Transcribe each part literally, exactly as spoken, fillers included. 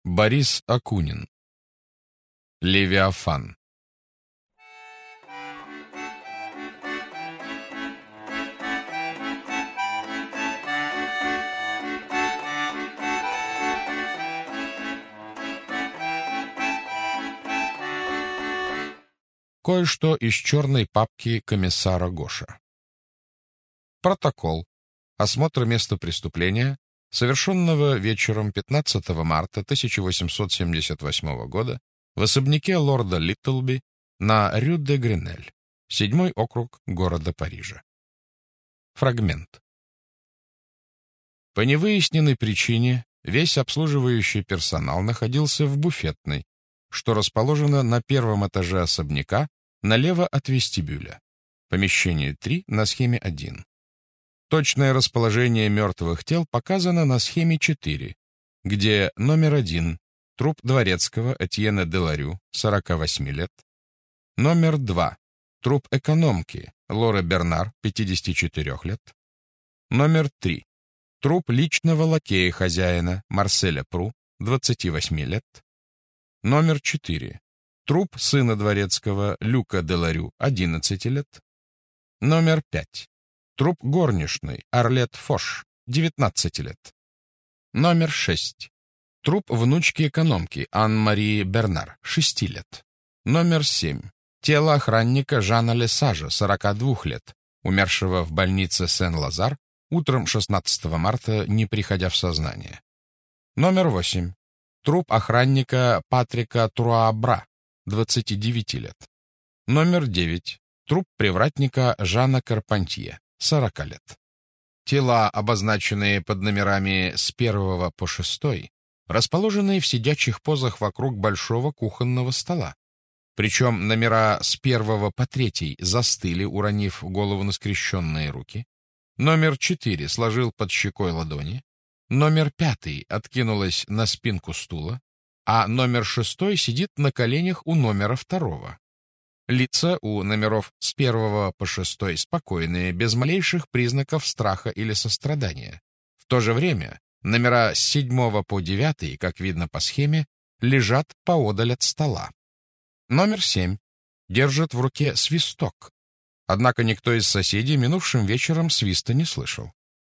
Борис Акунин. Левиафан. Кое-что из черной папки комиссара Гоша. Протокол. Осмотр места преступления, совершенного вечером пятнадцатого марта тысяча восемьсот семьдесят восьмого года в особняке лорда Литтлби на Рю-де-Гренель, седьмой округ города Парижа. Фрагмент. По невыясненной причине весь обслуживающий персонал находился в буфетной, что расположено на первом этаже особняка, налево от вестибюля. Помещение три на схеме один. Точное расположение мертвых тел показано на схеме четыре, где номер один — труп дворецкого Этьена де Ларю, сорока восьми лет, номер два — труп экономки Лоры Бернар, пятидесяти четырёх лет, номер три — труп личного лакея хозяина Марселя Пру, двадцати восьми лет, номер четыре — труп сына дворецкого Люка де Ларю, одиннадцати лет, номер пять — труп горничной Арлет Фош, девятнадцати лет. Номер шесть. Труп внучки экономки Ан-Марии Бернар, шести лет. Номер семь. Тело охранника Жана Лесажа, сорока двух лет, умершего в больнице Сен-Лазар утром шестнадцатого марта, не приходя в сознание. Номер восемь. Труп охранника Патрика Труабра, двадцати девяти лет. Номер девять. Труп привратника Жана Карпантье, сорока лет. Тела, обозначенные под номерами с первого по шестой, расположены в сидячих позах вокруг большого кухонного стола. Причем номера с первого по третий застыли, уронив голову на скрещенные руки. Номер четыре сложил под щекой ладони. Номер пятый откинулась на спинку стула, а номер шестой сидит на коленях у номера второго. Лица у номеров с первого по шестой спокойные, без малейших признаков страха или сострадания. В то же время номера с седьмого по девятый, как видно по схеме, лежат поодаль от стола. Номер семь держит в руке свисток. Однако никто из соседей минувшим вечером свиста не слышал.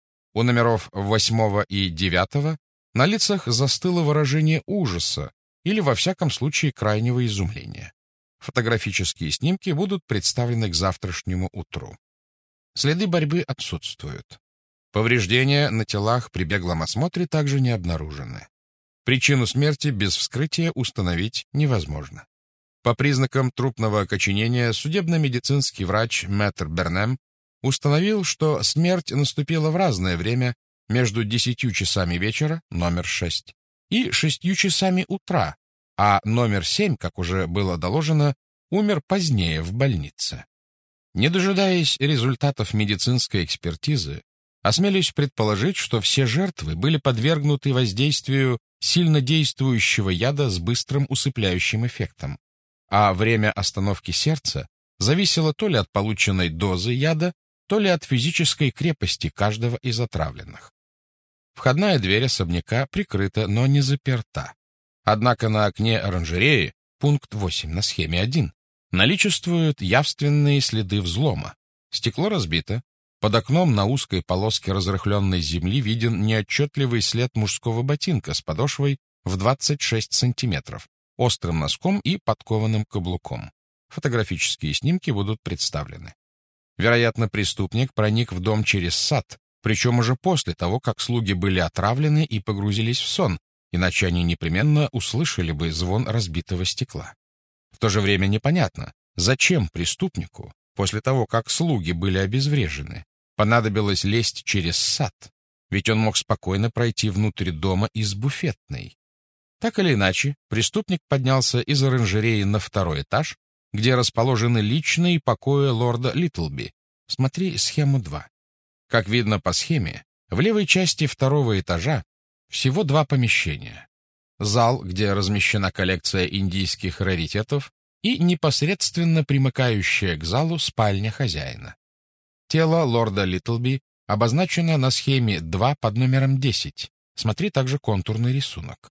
У номеров восьмого и девятого на лицах застыло выражение ужаса или, во всяком случае, крайнего изумления. Фотографические снимки будут представлены к завтрашнему утру. Следы борьбы отсутствуют. Повреждения на телах при беглом осмотре также не обнаружены. Причину смерти без вскрытия установить невозможно. По признакам трупного окоченения судебно-медицинский врач Мэтр Бернем установил, что смерть наступила в разное время между десятью часами вечера, номер шесть, и шестью часами утра, а номер семь, как уже было доложено, умер позднее в больнице. Не дожидаясь результатов медицинской экспертизы, осмелюсь предположить, что все жертвы были подвергнуты воздействию сильнодействующего яда с быстрым усыпляющим эффектом, а время остановки сердца зависело то ли от полученной дозы яда, то ли от физической крепости каждого из отравленных. Входная дверь особняка прикрыта, но не заперта. Однако на окне оранжереи, пункт восемь на схеме один, наличествуют явственные следы взлома. Стекло разбито, под окном на узкой полоске разрыхленной земли виден неотчетливый след мужского ботинка с подошвой в двадцать шесть сантиметров, острым носком и подкованным каблуком. Фотографические снимки будут представлены. Вероятно, преступник проник в дом через сад, причем уже после того, как слуги были отравлены и погрузились в сон, иначе они непременно услышали бы звон разбитого стекла. В то же время непонятно, зачем преступнику, после того, как слуги были обезврежены, понадобилось лезть через сад, ведь он мог спокойно пройти внутрь дома из буфетной. Так или иначе, преступник поднялся из оранжереи на второй этаж, где расположены личные покои лорда Литтлби. Смотри схему два. Как видно по схеме, в левой части второго этажа всего два помещения. Зал, где размещена коллекция индийских раритетов, и непосредственно примыкающая к залу спальня хозяина. Тело лорда Литтлби обозначено на схеме два под номером десять. Смотри также контурный рисунок.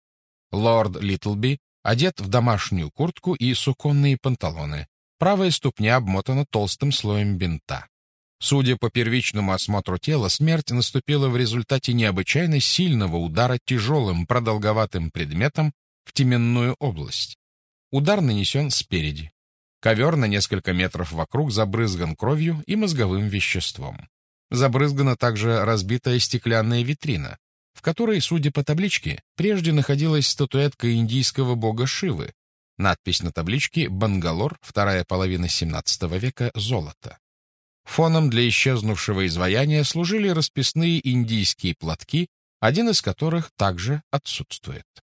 Лорд Литлби одет в домашнюю куртку и суконные панталоны. Правая ступня обмотана толстым слоем бинта. Судя по первичному осмотру тела, смерть наступила в результате необычайно сильного удара тяжелым продолговатым предметом в теменную область. Удар нанесен спереди. Ковер на несколько метров вокруг забрызган кровью и мозговым веществом. Забрызгана также разбитая стеклянная витрина, в которой, судя по табличке, прежде находилась статуэтка индийского бога Шивы. Надпись на табличке «Бангалор, вторая половина семнадцатого века, золото». Фоном для исчезнувшего изваяния служили расписные индийские платки, один из которых также отсутствует.